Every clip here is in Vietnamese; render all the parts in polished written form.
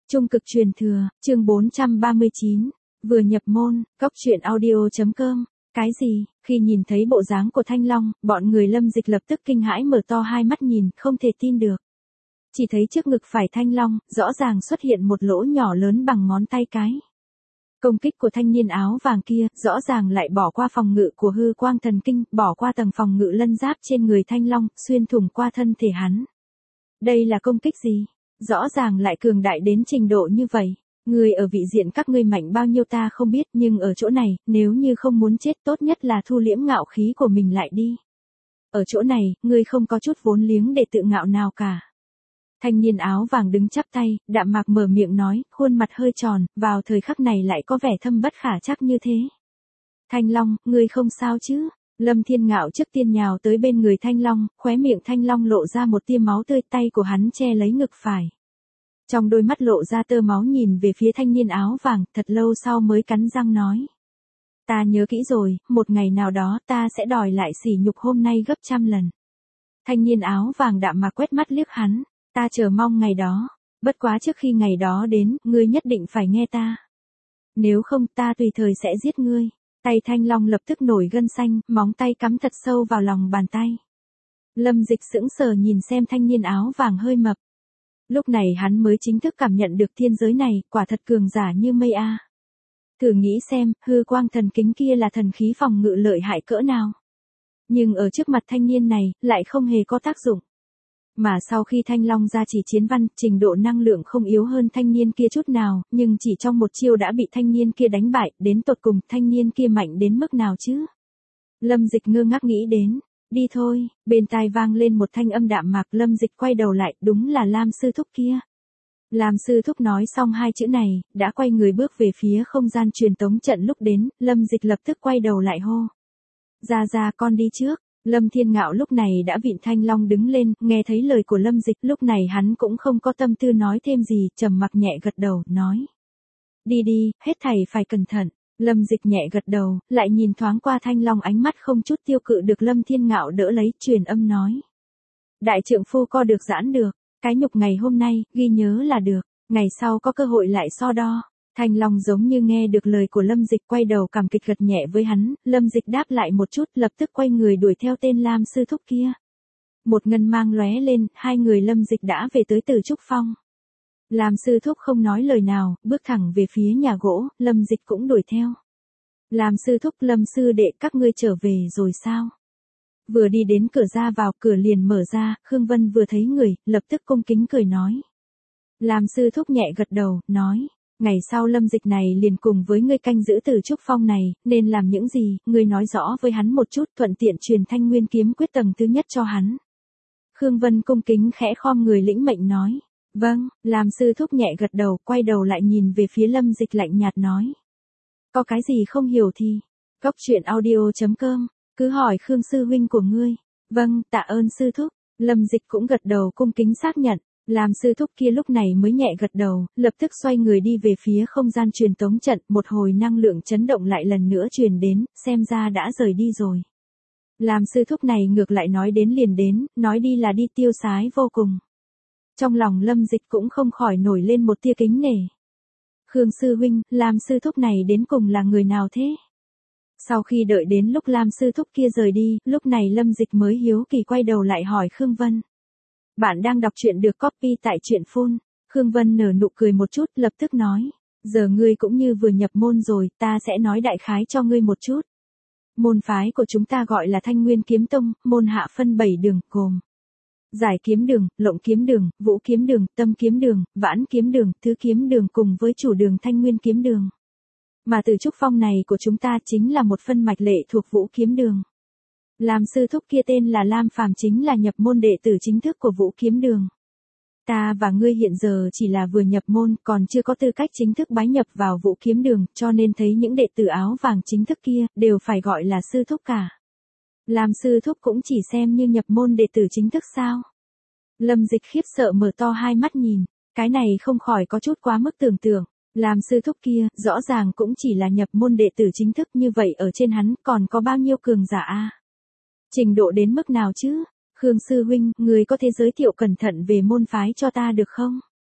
Trung cực truyền thừa, chương 439, vừa nhập môn, cóc truyện audio.com. Cái gì? Khi nhìn thấy bộ dáng của Thanh Long, bọn người Lâm Dịch lập tức kinh hãi mở to hai mắt nhìn, không thể tin được. Chỉ thấy trước ngực phải Thanh Long, rõ ràng xuất hiện một lỗ nhỏ lớn bằng ngón tay cái. Công kích của thanh niên áo vàng kia, rõ ràng lại bỏ qua phòng ngự của hư quang thần kinh, bỏ qua tầng phòng ngự lân giáp trên người Thanh Long, xuyên thủng qua thân thể hắn. Đây là công kích gì? Rõ ràng lại cường đại đến trình độ như vậy. Người ở vị diện các ngươi mạnh bao nhiêu ta không biết, nhưng ở chỗ này, nếu như không muốn chết tốt nhất là thu liễm ngạo khí của mình lại đi. Ở chỗ này, ngươi không có chút vốn liếng để tự ngạo nào cả. Thanh niên áo vàng đứng chắp tay, đạm mạc mở miệng nói, khuôn mặt hơi tròn, vào thời khắc này lại có vẻ thâm bất khả trắc như thế. Thanh Long, ngươi không sao chứ? Lâm Thiên Ngạo trước tiên nhào tới bên người Thanh Long, khóe miệng Thanh Long lộ ra một tia máu tươi, tay của hắn che lấy ngực phải. Trong đôi mắt lộ ra tơ máu nhìn về phía thanh niên áo vàng, thật lâu sau mới cắn răng nói. Ta nhớ kỹ rồi, một ngày nào đó ta sẽ đòi lại sỉ nhục hôm nay gấp trăm lần. Thanh niên áo vàng đạm mà quét mắt liếc hắn, ta chờ mong ngày đó, bất quá trước khi ngày đó đến, ngươi nhất định phải nghe ta. Nếu không ta tùy thời sẽ giết ngươi. Tay Thanh Long lập tức nổi gân xanh, móng tay cắm thật sâu vào lòng bàn tay. Lâm Dịch sững sờ nhìn xem thanh niên áo vàng hơi mập. Lúc này hắn mới chính thức cảm nhận được thiên giới này, quả thật cường giả như mây a. Thử nghĩ xem, hư quang thần kính kia là thần khí phòng ngự lợi hại cỡ nào. Nhưng ở trước mặt thanh niên này, lại không hề có tác dụng. Mà sau khi Thanh Long ra chỉ chiến văn, trình độ năng lượng không yếu hơn thanh niên kia chút nào, nhưng chỉ trong một chiêu đã bị thanh niên kia đánh bại, đến tột cùng thanh niên kia mạnh đến mức nào chứ? Lâm Dịch ngơ ngác nghĩ đến, đi thôi, bên tai vang lên một thanh âm đạm mạc, Lâm Dịch quay đầu lại, đúng là Lam sư thúc kia. Lam sư thúc nói xong hai chữ này, đã quay người bước về phía không gian truyền tống trận lúc đến, Lâm Dịch lập tức quay đầu lại hô. Ra con đi trước. Lâm Thiên Ngạo lúc này đã vịn Thanh Long đứng lên, nghe thấy lời của Lâm Dịch, lúc này hắn cũng không có tâm tư nói thêm gì, trầm mặc nhẹ gật đầu, nói. Đi, hết thảy phải cẩn thận. Lâm Dịch nhẹ gật đầu, lại nhìn thoáng qua Thanh Long, ánh mắt không chút tiêu cự được Lâm Thiên Ngạo đỡ lấy, truyền âm nói. Đại trượng phu co được giãn được, cái nhục ngày hôm nay, ghi nhớ là được, ngày sau có cơ hội lại so đo. Thanh Long giống như nghe được lời của Lâm Dịch, quay đầu cảm kích gật nhẹ với hắn, Lâm Dịch đáp lại một chút, lập tức quay người đuổi theo tên Lam sư thúc kia. Một ngân mang lóe lên, hai người Lâm Dịch đã về tới Tử Trúc Phong. Lam sư thúc không nói lời nào, bước thẳng về phía nhà gỗ, Lâm Dịch cũng đuổi theo. Lam sư thúc, Lâm sư đệ, các ngươi trở về rồi sao? Vừa đi đến cửa ra vào, cửa liền mở ra, Khương Vân vừa thấy người, lập tức cung kính cười nói. Lam sư thúc nhẹ gật đầu, nói. Ngày sau Lâm Dịch này liền cùng với ngươi canh giữ Tử Trúc Phong này, nên làm những gì, ngươi nói rõ với hắn một chút, thuận tiện truyền Thanh Nguyên kiếm quyết tầng thứ nhất cho hắn. Khương Vân cung kính khẽ khom người lĩnh mệnh nói. Vâng, làm sư thúc nhẹ gật đầu, quay đầu lại nhìn về phía Lâm Dịch lạnh nhạt nói. Có cái gì không hiểu thì, cóc truyện audio.com, cứ hỏi Khương sư huynh của ngươi. Vâng, tạ ơn sư thúc. Lâm Dịch cũng gật đầu cung kính xác nhận. Làm sư thúc kia lúc này mới nhẹ gật đầu, lập tức xoay người đi về phía không gian truyền tống trận, một hồi năng lượng chấn động lại lần nữa truyền đến, xem ra đã rời đi rồi. Làm sư thúc này ngược lại nói đến liền đến, nói đi là đi, tiêu sái vô cùng. Trong lòng Lâm Dịch cũng không khỏi nổi lên một tia kính nể. Khương sư huynh, Lam sư thúc này đến cùng là người nào thế? Sau khi đợi đến lúc Lam sư thúc kia rời đi, lúc này Lâm Dịch mới hiếu kỳ quay đầu lại hỏi Khương Vân. Bạn đang đọc truyện được copy tại truyện phun. Khương Vân nở nụ cười một chút, lập tức nói. Giờ ngươi cũng như vừa nhập môn rồi, ta sẽ nói đại khái cho ngươi một chút. Môn phái của chúng ta gọi là Thanh Nguyên Kiếm Tông, môn hạ phân 7 đường, gồm Giải kiếm đường, Lộng kiếm đường, Vũ kiếm đường, Tâm kiếm đường, Vãn kiếm đường, Thứ kiếm đường cùng với chủ đường Thanh Nguyên kiếm đường. Mà Tử Trúc Phong này của chúng ta chính là một phân mạch lệ thuộc Vũ kiếm đường. Lam sư thúc kia tên là Lam Phàm, chính là nhập môn đệ tử chính thức của Vũ kiếm đường. Ta và ngươi hiện giờ chỉ là vừa nhập môn, còn chưa có tư cách chính thức bái nhập vào Vũ kiếm đường, cho nên thấy những đệ tử áo vàng chính thức kia, đều phải gọi là sư thúc cả. Lam sư thúc cũng chỉ xem như nhập môn đệ tử chính thức sao? Lâm Dịch khiếp sợ mở to hai mắt nhìn, cái này không khỏi có chút quá mức tưởng tượng. Lam sư thúc kia, rõ ràng cũng chỉ là nhập môn đệ tử chính thức, như vậy ở trên hắn còn có bao nhiêu cường giả a? Trình độ đến mức nào chứ? Khương sư huynh, người có thể giới thiệu cẩn thận về môn phái cho ta được không?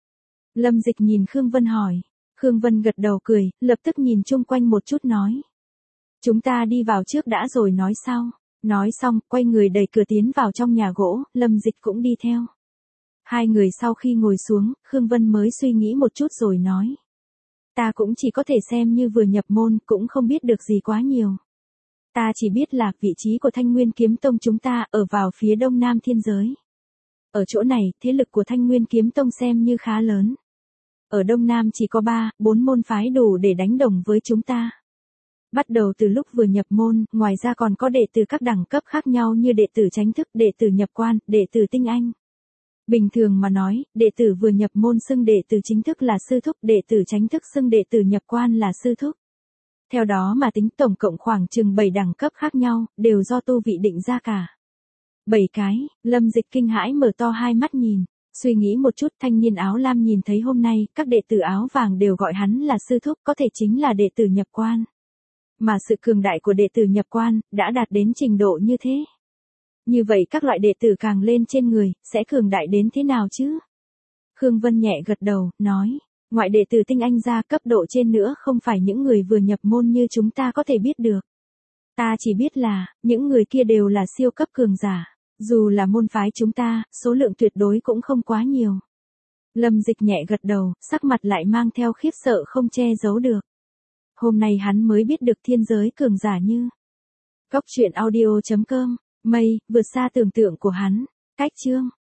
Lâm Dịch nhìn Khương Vân hỏi. Khương Vân gật đầu cười, lập tức nhìn chung quanh một chút nói. Chúng ta đi vào trước đã rồi nói sau. Nói xong, quay người đẩy cửa tiến vào trong nhà gỗ, Lâm Dịch cũng đi theo. Hai người sau khi ngồi xuống, Khương Vân mới suy nghĩ một chút rồi nói. Ta cũng chỉ có thể xem như vừa nhập môn, cũng không biết được gì quá nhiều. Ta chỉ biết là vị trí của Thanh Nguyên Kiếm Tông chúng ta ở vào phía đông nam thiên giới. Ở chỗ này, thế lực của Thanh Nguyên Kiếm Tông xem như khá lớn. Ở đông nam chỉ có 3-4 môn phái đủ để đánh đồng với chúng ta. Bắt đầu từ lúc vừa nhập môn, ngoài ra còn có đệ tử các đẳng cấp khác nhau như đệ tử chánh thức, đệ tử nhập quan, đệ tử tinh anh. Bình thường mà nói, đệ tử vừa nhập môn xưng đệ tử chính thức là sư thúc, đệ tử chánh thức xưng đệ tử nhập quan là sư thúc. Theo đó mà tính tổng cộng khoảng chừng 7 đẳng cấp khác nhau, đều do tu vị định ra cả. 7 cái, Lâm Dịch kinh hãi mở to hai mắt nhìn, suy nghĩ một chút, thanh niên áo lam nhìn thấy hôm nay, các đệ tử áo vàng đều gọi hắn là sư thúc, có thể chính là đệ tử nhập quan. Mà sự cường đại của đệ tử nhập quan, đã đạt đến trình độ như thế. Như vậy các loại đệ tử càng lên trên người, sẽ cường đại đến thế nào chứ? Khương Vân nhẹ gật đầu, nói, ngoại đệ tử tinh anh ra cấp độ trên nữa không phải những người vừa nhập môn như chúng ta có thể biết được. Ta chỉ biết là, những người kia đều là siêu cấp cường giả, dù là môn phái chúng ta, số lượng tuyệt đối cũng không quá nhiều. Lâm Dịch nhẹ gật đầu, sắc mặt lại mang theo khiếp sợ không che giấu được. Hôm nay hắn mới biết được thiên giới cường giả như. Góc truyện audio.com, mây, vượt xa tưởng tượng của hắn, cách chương.